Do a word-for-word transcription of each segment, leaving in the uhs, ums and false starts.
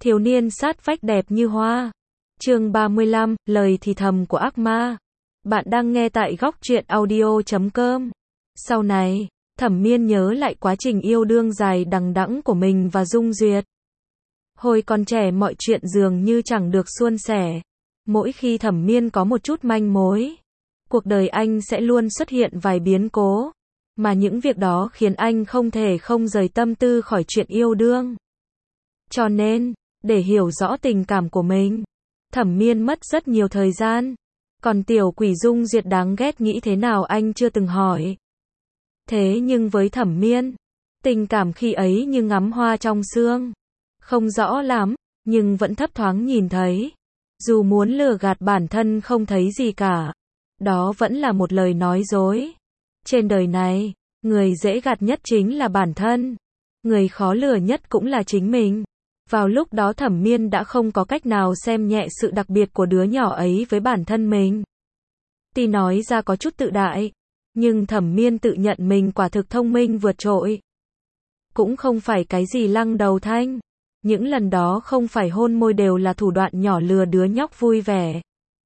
Thiếu niên sát vách đẹp như hoa. Chương ba mươi lăm, lời thì thầm của ác ma. Bạn đang nghe tại góc truyện audio chấm com. Sau này, Thẩm Miên nhớ lại quá trình yêu đương dài đằng đẵng của mình và Dung Duyệt. Hồi còn trẻ mọi chuyện dường như chẳng được suôn sẻ. Mỗi khi Thẩm Miên có một chút manh mối, cuộc đời anh sẽ luôn xuất hiện vài biến cố, mà những việc đó khiến anh không thể không rời tâm tư khỏi chuyện yêu đương. Cho nên, để hiểu rõ tình cảm của mình, Thẩm Miên mất rất nhiều thời gian. Còn tiểu quỷ Dung Duyệt đáng ghét nghĩ thế nào anh chưa từng hỏi. Thế nhưng với Thẩm Miên, tình cảm khi ấy như ngắm hoa trong sương. Không rõ lắm, nhưng vẫn thấp thoáng nhìn thấy. Dù muốn lừa gạt bản thân không thấy gì cả, đó vẫn là một lời nói dối. Trên đời này, người dễ gạt nhất chính là bản thân. Người khó lừa nhất cũng là chính mình. Vào lúc đó Thẩm Miên đã không có cách nào xem nhẹ sự đặc biệt của đứa nhỏ ấy với bản thân mình. Tuy nói ra có chút tự đại, nhưng Thẩm Miên tự nhận mình quả thực thông minh vượt trội. Cũng không phải cái gì lăng đầu thanh. Những lần đó không phải hôn môi đều là thủ đoạn nhỏ lừa đứa nhóc vui vẻ.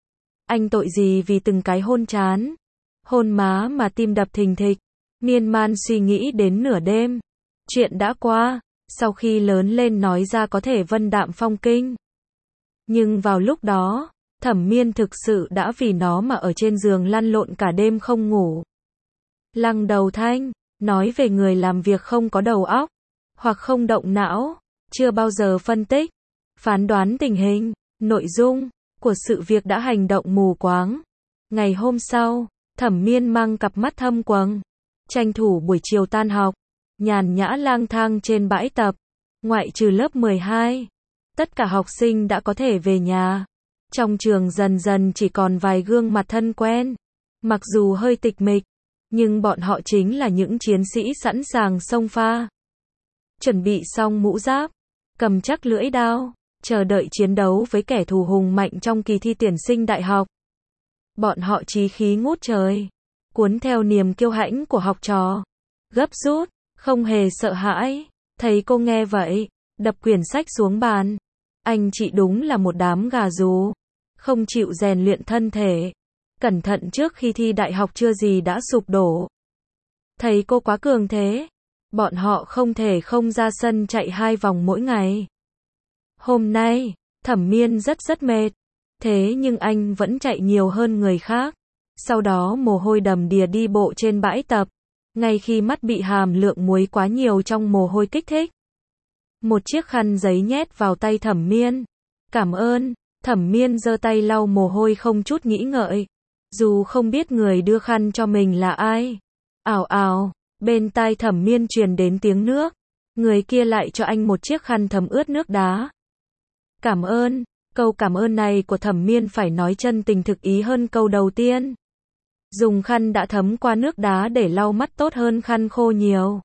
Anh tội gì vì từng cái hôn chán, hôn má mà tim đập thình thịch, miên man suy nghĩ đến nửa đêm. Chuyện đã qua, sau khi lớn lên nói ra có thể vân đạm phong kinh. Nhưng vào lúc đó, Thẩm Miên thực sự đã vì nó mà ở trên giường lăn lộn cả đêm không ngủ. Lăng đầu thanh, nói về người làm việc không có đầu óc, hoặc không động não, chưa bao giờ phân tích, phán đoán tình hình, nội dung của sự việc đã hành động mù quáng. Ngày hôm sau, Thẩm Miên mang cặp mắt thâm quầng, tranh thủ buổi chiều tan học, nhàn nhã lang thang trên bãi tập. Ngoại trừ lớp mười hai, tất cả học sinh đã có thể về nhà. Trong trường dần dần chỉ còn vài gương mặt thân quen. Mặc dù hơi tịch mịch, nhưng bọn họ chính là những chiến sĩ sẵn sàng xông pha. Chuẩn bị xong mũ giáp, cầm chắc lưỡi đao, chờ đợi chiến đấu với kẻ thù hùng mạnh trong kỳ thi tuyển sinh đại học. Bọn họ chí khí ngút trời, cuốn theo niềm kiêu hãnh của học trò, gấp rút, không hề sợ hãi. Thầy cô nghe vậy, đập quyển sách xuống bàn. Anh chị đúng là một đám gà rú, không chịu rèn luyện thân thể. Cẩn thận trước khi thi đại học chưa gì đã sụp đổ. Thầy cô quá cường thế, bọn họ không thể không ra sân chạy hai vòng mỗi ngày. Hôm nay, Thẩm Miên rất rất mệt, thế nhưng anh vẫn chạy nhiều hơn người khác. Sau đó mồ hôi đầm đìa đi bộ trên bãi tập, ngay khi mắt bị hàm lượng muối quá nhiều trong mồ hôi kích thích. Một chiếc khăn giấy nhét vào tay Thẩm Miên. Cảm ơn. Thẩm Miên giơ tay lau mồ hôi không chút nghĩ ngợi, dù không biết người đưa khăn cho mình là ai. Ào ào, bên tai Thẩm Miên truyền đến tiếng nước. Người kia lại cho anh một chiếc khăn thấm ướt nước đá. Cảm ơn. Câu cảm ơn này của Thẩm Miên phải nói chân tình thực ý hơn câu đầu tiên. Dùng khăn đã thấm qua nước đá để lau mắt tốt hơn khăn khô nhiều.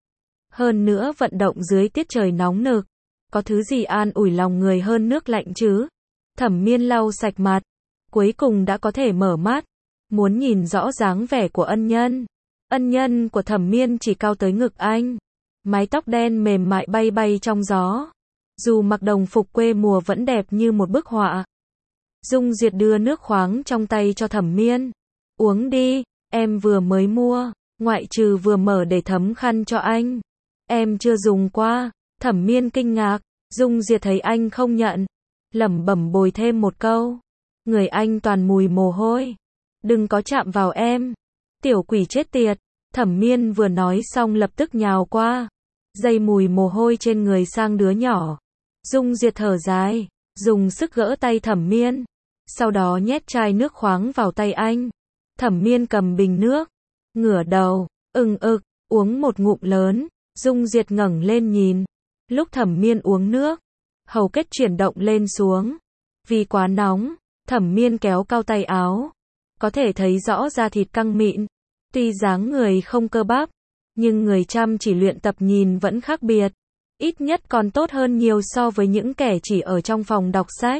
Hơn nữa vận động dưới tiết trời nóng nực, có thứ gì an ủi lòng người hơn nước lạnh chứ? Thẩm Miên lau sạch mặt, cuối cùng đã có thể mở mắt, muốn nhìn rõ dáng vẻ của ân nhân. Ân nhân của Thẩm Miên chỉ cao tới ngực anh, mái tóc đen mềm mại bay bay trong gió. Dù mặc đồng phục quê mùa vẫn đẹp như một bức họa. Dung Duyệt đưa nước khoáng trong tay cho Thẩm Miên. Uống đi, em vừa mới mua, ngoại trừ vừa mở để thấm khăn cho anh. Em chưa dùng qua. Thẩm Miên kinh ngạc, Dung Duyệt thấy anh không nhận, lẩm bẩm bồi thêm một câu. Người anh toàn mùi mồ hôi. Đừng có chạm vào em. Tiểu quỷ chết tiệt. Thẩm Miên vừa nói xong lập tức nhào qua, dây mùi mồ hôi trên người sang đứa nhỏ. Dung Duyệt thở dài, dùng sức gỡ tay Thẩm Miên, sau đó nhét chai nước khoáng vào tay anh. Thẩm Miên cầm bình nước, ngửa đầu, ừng ực, uống một ngụm lớn. Dung Duyệt ngẩng lên nhìn. Lúc Thẩm Miên uống nước, hầu kết chuyển động lên xuống. Vì quá nóng, Thẩm Miên kéo cao tay áo, có thể thấy rõ da thịt căng mịn. Tuy dáng người không cơ bắp, nhưng người chăm chỉ luyện tập nhìn vẫn khác biệt. Ít nhất còn tốt hơn nhiều so với những kẻ chỉ ở trong phòng đọc sách.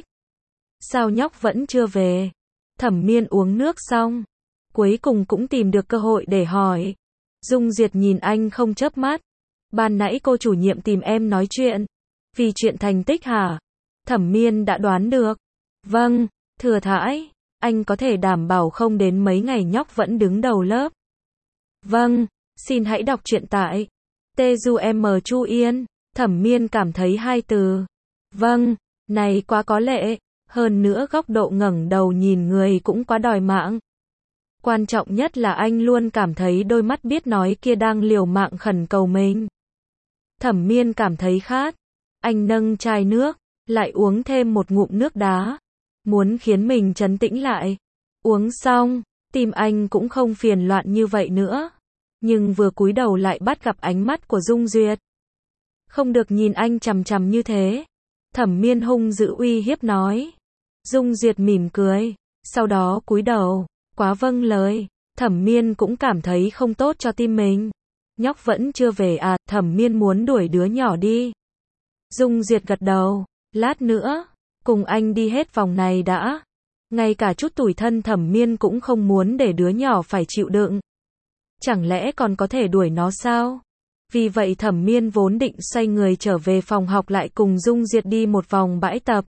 Sao nhóc vẫn chưa về? Thẩm Miên uống nước xong, cuối cùng cũng tìm được cơ hội để hỏi. Dung Duyệt nhìn anh không chớp mắt. Ban nãy cô chủ nhiệm tìm em nói chuyện. Vì chuyện thành tích hả? Thẩm Miên đã đoán được. Vâng, thừa thãi, anh có thể đảm bảo không đến mấy ngày nhóc vẫn đứng đầu lớp. Vâng, xin hãy đọc truyện tại Tezuem Chu Yên. Thẩm Miên cảm thấy hai từ. Vâng, này quá có lệ, hơn nữa góc độ ngẩng đầu nhìn người cũng quá đòi mạng. Quan trọng nhất là anh luôn cảm thấy đôi mắt biết nói kia đang liều mạng khẩn cầu mình. Thẩm Miên cảm thấy khát. Anh nâng chai nước, lại uống thêm một ngụm nước đá. Muốn khiến mình trấn tĩnh lại. Uống xong, tim anh cũng không phiền loạn như vậy nữa. Nhưng vừa cúi đầu lại bắt gặp ánh mắt của Dung Duyệt. Không được nhìn anh chằm chằm như thế. Thẩm Miên hung dữ uy hiếp nói. Dung Duyệt mỉm cười, sau đó cúi đầu. Quá vâng lời, Thẩm Miên cũng cảm thấy không tốt cho tim mình. Nhóc vẫn chưa về à, Thẩm Miên muốn đuổi đứa nhỏ đi. Dung Duyệt gật đầu, lát nữa, cùng anh đi hết vòng này đã. Ngay cả chút tủi thân Thẩm Miên cũng không muốn để đứa nhỏ phải chịu đựng. Chẳng lẽ còn có thể đuổi nó sao? Vì vậy Thẩm Miên vốn định xoay người trở về phòng học lại cùng Dung Duyệt đi một vòng bãi tập.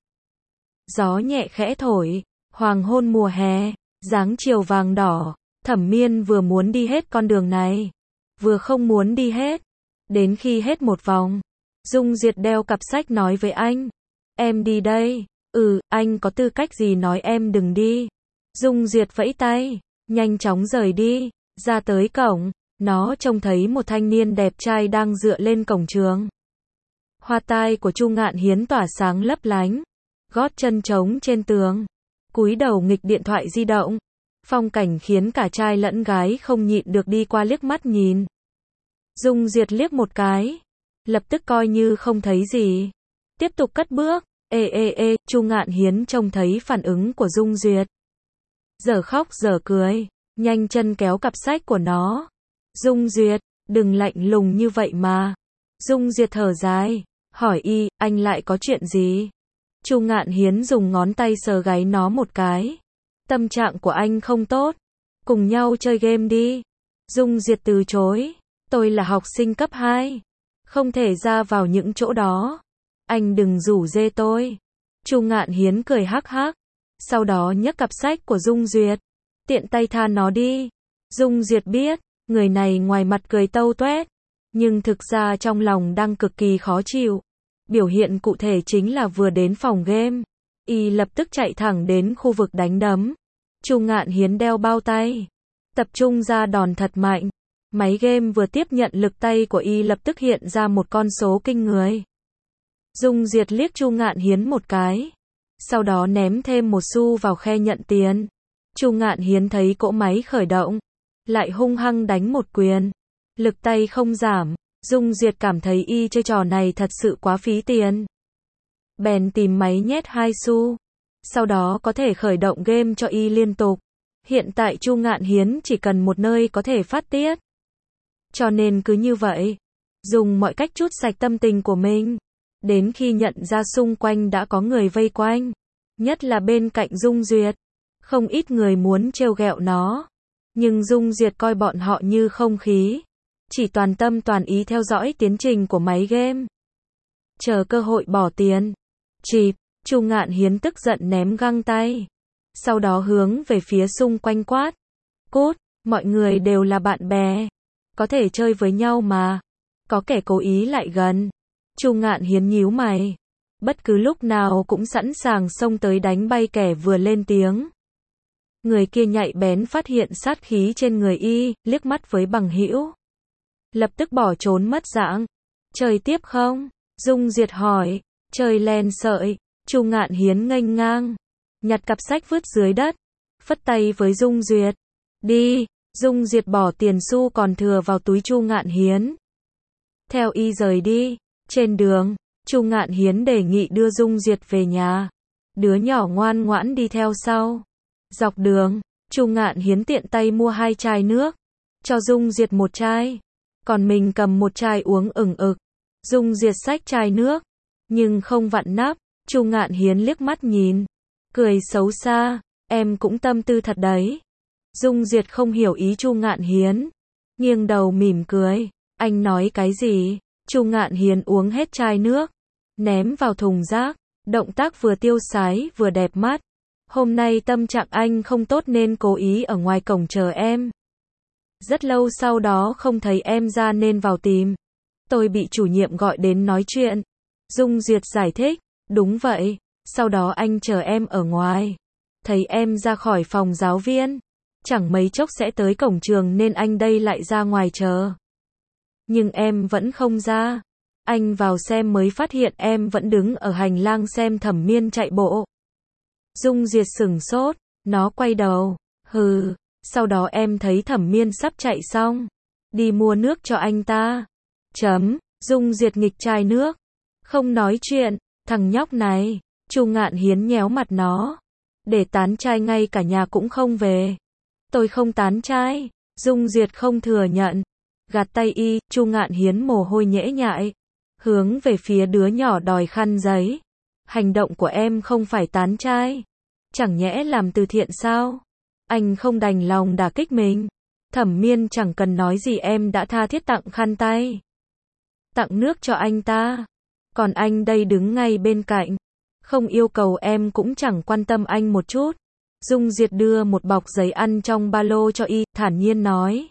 Gió nhẹ khẽ thổi, hoàng hôn mùa hè, dáng chiều vàng đỏ, Thẩm Miên vừa muốn đi hết con đường này, vừa không muốn đi hết. Đến khi hết một vòng, Dung Duyệt đeo cặp sách nói với anh, em đi đây. Ừ, anh có tư cách gì nói em đừng đi. Dung Duyệt vẫy tay, nhanh chóng rời đi, ra tới cổng, nó trông thấy một thanh niên đẹp trai đang dựa lên cổng trường. Hoa tai của Chu Ngạn Hiến tỏa sáng lấp lánh, gót chân trống trên tường, cúi đầu nghịch điện thoại di động. Phong cảnh khiến cả trai lẫn gái không nhịn được đi qua liếc mắt nhìn. Dung Duyệt liếc một cái, lập tức coi như không thấy gì, tiếp tục cất bước. Ê ê ê, Chu Ngạn Hiến trông thấy phản ứng của Dung Duyệt, giờ khóc giờ cười, nhanh chân kéo cặp sách của nó. Dung Duyệt, đừng lạnh lùng như vậy mà. Dung Duyệt thở dài, hỏi y, anh lại có chuyện gì? Chu Ngạn Hiến dùng ngón tay sờ gáy nó một cái. Tâm trạng của anh không tốt, cùng nhau chơi game đi. Dung Duyệt từ chối, tôi là học sinh cấp hai, không thể ra vào những chỗ đó. Anh đừng rủ rê tôi. Chu Ngạn Hiến cười hắc hắc, sau đó nhấc cặp sách của Dung Duyệt, tiện tay tha nó đi. Dung Duyệt biết, người này ngoài mặt cười tâu tuét, nhưng thực ra trong lòng đang cực kỳ khó chịu. Biểu hiện cụ thể chính là vừa đến phòng game, y lập tức chạy thẳng đến khu vực đánh đấm. Chu Ngạn Hiến đeo bao tay, tập trung ra đòn thật mạnh. Máy game vừa tiếp nhận lực tay của y lập tức hiện ra một con số kinh người. Dung Duyệt liếc Chu Ngạn Hiến một cái, sau đó ném thêm một xu vào khe nhận tiền. Chu Ngạn Hiến thấy cỗ máy khởi động, lại hung hăng đánh một quyền. Lực tay không giảm, Dung Duyệt cảm thấy y chơi trò này thật sự quá phí tiền. Bèn tìm máy nhét hai xu, sau đó có thể khởi động game cho y liên tục. Hiện tại Chu Ngạn Hiến chỉ cần một nơi có thể phát tiết. Cho nên cứ như vậy, dùng mọi cách trút sạch tâm tình của mình. Đến khi nhận ra xung quanh đã có người vây quanh, nhất là bên cạnh Dung Duyệt, không ít người muốn trêu ghẹo nó. Nhưng Dung Duyệt coi bọn họ như không khí, chỉ toàn tâm toàn ý theo dõi tiến trình của máy game, chờ cơ hội bỏ tiền. Chịp, Chu Ngạn Hiến tức giận ném găng tay, sau đó hướng về phía xung quanh quát, cút, mọi người đều là bạn bè, có thể chơi với nhau mà, có kẻ cố ý lại gần. Chu Ngạn Hiến nhíu mày, bất cứ lúc nào cũng sẵn sàng xông tới đánh bay kẻ vừa lên tiếng. Người kia nhạy bén phát hiện sát khí trên người y, liếc mắt với bằng hữu, lập tức bỏ trốn mất dạng. Chơi tiếp không? Dung Duyệt hỏi. Chơi len sợi. Chu Ngạn Hiến nghênh ngang, nhặt cặp sách vứt dưới đất, phất tay với Dung Duyệt. Đi. Dung Duyệt bỏ tiền xu còn thừa vào túi Chu Ngạn Hiến, theo y rời đi. Trên đường, Chu Ngạn Hiến đề nghị đưa Dung Duyệt về nhà, đứa nhỏ ngoan ngoãn đi theo sau. Dọc đường, Chu Ngạn Hiến tiện tay mua hai chai nước, cho Dung Duyệt một chai, còn mình cầm một chai uống ửng ực. Dung Duyệt xách chai nước, nhưng không vặn nắp. Chu Ngạn Hiến liếc mắt nhìn, cười xấu xa, em cũng tâm tư thật đấy. Dung Duyệt không hiểu ý Chu Ngạn Hiến, nghiêng đầu mỉm cười. Anh nói cái gì? Chu Ngạn Hiến uống hết chai nước, ném vào thùng rác, Động tác vừa tiêu sái vừa đẹp mắt. Hôm nay tâm trạng anh không tốt nên cố ý ở ngoài cổng chờ em. Rất lâu sau đó không thấy em ra nên vào tìm. Tôi bị chủ nhiệm gọi đến nói chuyện. Dung Duyệt giải thích, đúng vậy, sau đó anh chờ em ở ngoài. Thấy em ra khỏi phòng giáo viên, chẳng mấy chốc sẽ tới cổng trường nên anh đây lại ra ngoài chờ. Nhưng em vẫn không ra. Anh vào xem mới phát hiện em vẫn đứng ở hành lang xem Thẩm Miên chạy bộ. Dung Duyệt sửng sốt, nó quay đầu, hừ, sau đó em thấy Thẩm Miên sắp chạy xong, đi mua nước cho anh ta. Chấm, Dung Duyệt nghịch chai nước, không nói chuyện, thằng nhóc này, Chu Ngạn Hiến nhéo mặt nó, để tán trai ngay cả nhà cũng không về. Tôi không tán trai, Dung Duyệt không thừa nhận, gạt tay y, Chu Ngạn Hiến mồ hôi nhễ nhại, hướng về phía đứa nhỏ đòi khăn giấy. Hành động của em không phải tán trai, chẳng nhẽ làm từ thiện sao? Anh không đành lòng đả kích mình. Thẩm Miên chẳng cần nói gì em đã tha thiết tặng khăn tay, tặng nước cho anh ta. Còn anh đây đứng ngay bên cạnh, không yêu cầu em cũng chẳng quan tâm anh một chút. Dung Duyệt đưa một bọc giấy ăn trong ba lô cho y, thản nhiên nói.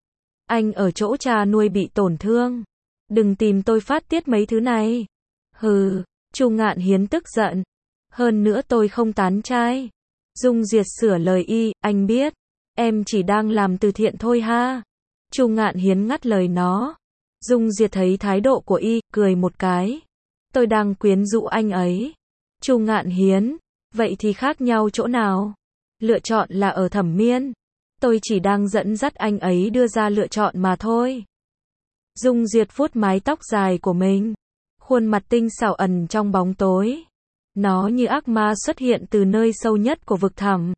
Anh ở chỗ trà nuôi bị tổn thương, đừng tìm tôi phát tiết mấy thứ này. Hừ, Chu Ngạn Hiến tức giận. Hơn nữa tôi không tán trai. Dung Duyệt sửa lời y, anh biết, em chỉ đang làm từ thiện thôi ha. Chu Ngạn Hiến ngắt lời nó. Dung Duyệt thấy thái độ của y, cười một cái. Tôi đang quyến rũ anh ấy. Chu Ngạn Hiến, vậy thì khác nhau chỗ nào? Lựa chọn là ở Thẩm Miên. Tôi chỉ đang dẫn dắt anh ấy đưa ra lựa chọn mà thôi. Dung Duyệt vuốt mái tóc dài của mình, khuôn mặt tinh xảo ẩn trong bóng tối. Nó như ác ma xuất hiện từ nơi sâu nhất của vực thẳm,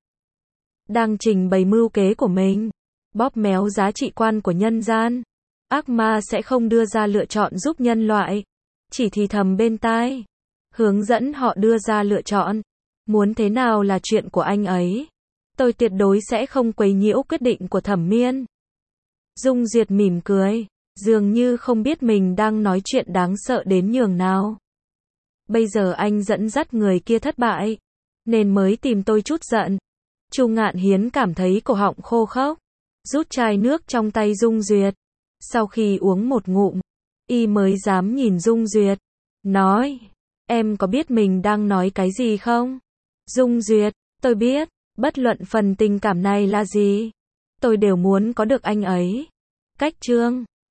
đang trình bày mưu kế của mình, bóp méo giá trị quan của nhân gian. Ác ma sẽ không đưa ra lựa chọn giúp nhân loại, chỉ thì thầm bên tai, hướng dẫn họ đưa ra lựa chọn. Muốn thế nào là chuyện của anh ấy. Tôi tuyệt đối sẽ không quấy nhiễu quyết định của Thẩm Miên. Dung Duyệt mỉm cười, dường như không biết mình đang nói chuyện đáng sợ đến nhường nào. Bây giờ anh dẫn dắt người kia thất bại, nên mới tìm tôi chút giận. Chu Ngạn Hiến cảm thấy cổ họng khô khốc, rút chai nước trong tay Dung Duyệt. Sau khi uống một ngụm, y mới dám nhìn Dung Duyệt, nói, em có biết mình đang nói cái gì không? Dung Duyệt, tôi biết, bất luận phần tình cảm này là gì, tôi đều muốn có được anh ấy. Cách chương